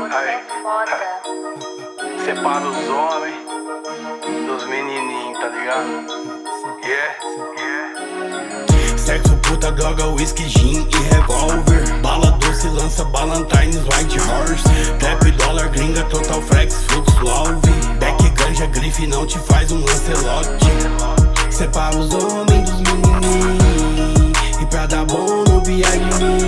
é foda. Separa os homens dos menininhos, tá ligado? Sexo, puta, droga, whisky, gin e revólver. Bala doce, lança, Ballantines, White Horse. Trap, dólar, gringa, total flex, fluxo, alve. Beck, ganja, grife, não te faz um Lancelot. Separa os homens dos menininhos e pra dar bom no viagem.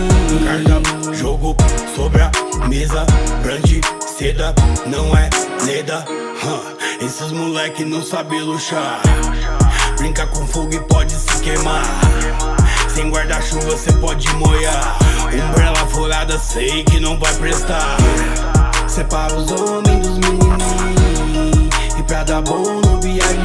Carta, jogo, sobre a mesa. Brand, seda, não é leda. Esses moleque não sabe luxar. Brinca com fogo e pode se queimar. Sem guarda-chuva cê pode molhar. Umbrella furada sei que não vai prestar. Separa os homens dos menininhos e pra dar bom no viagem.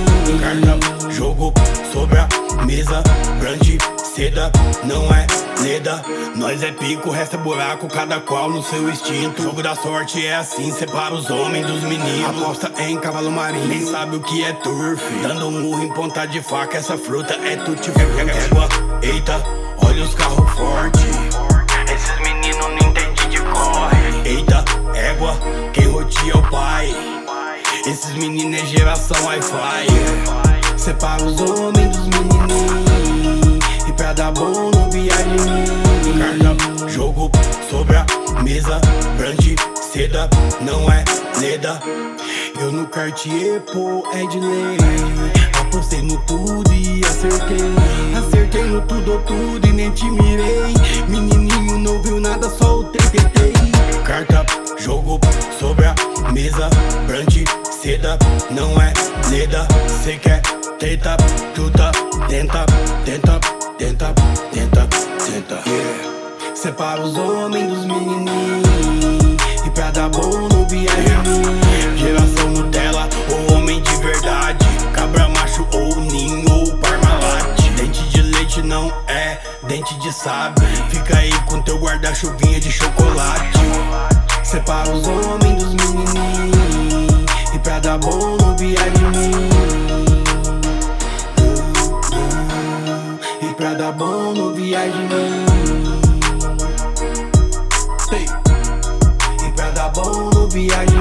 Carta, jogo, sobre a mesa. Brand, seda, não é leda. Nós é pico, resta buraco, cada qual no seu instinto. Jogo da sorte é assim, separa os homens dos meninos. Aposta em cavalo marinho, nem sabe o que é turf. Dando um murro em ponta de faca, essa fruta é tutti-égua. Eita, olha os carros fortes. Esses meninos não entendem de corre. Eita, égua, quem rotia é o pai. Esses meninos é geração Wi-Fi. Separa os homens dos menininhos e pra dar bom no viagem. Carta, jogo, sobre a mesa. Brand, seda, não é leda. Eu no Cartier, pô, é de lei. Apostei no tudo e acertei. Acertei no tudo ou tudo e nem te mirei. Menininho não viu nada, só o TTT. Carta, jogo, sobre a mesa. Brand, seda, não é leda. Cê quer treta, tuta, tenta, tenta, tenta, tenta, tenta. Separa os homens dos menininhos e pra dar bom no viagem. Geração Nutella ou homem de verdade. Cabra macho ou ninho ou Parmalat. Dente de leite não é dente de sábio. Fica aí com teu guarda-chuvinha de chocolate. Separa os homens dos menininhos e pra dar bom no viagem. E pra dar bom no viagem. E pra dar bom no viagem.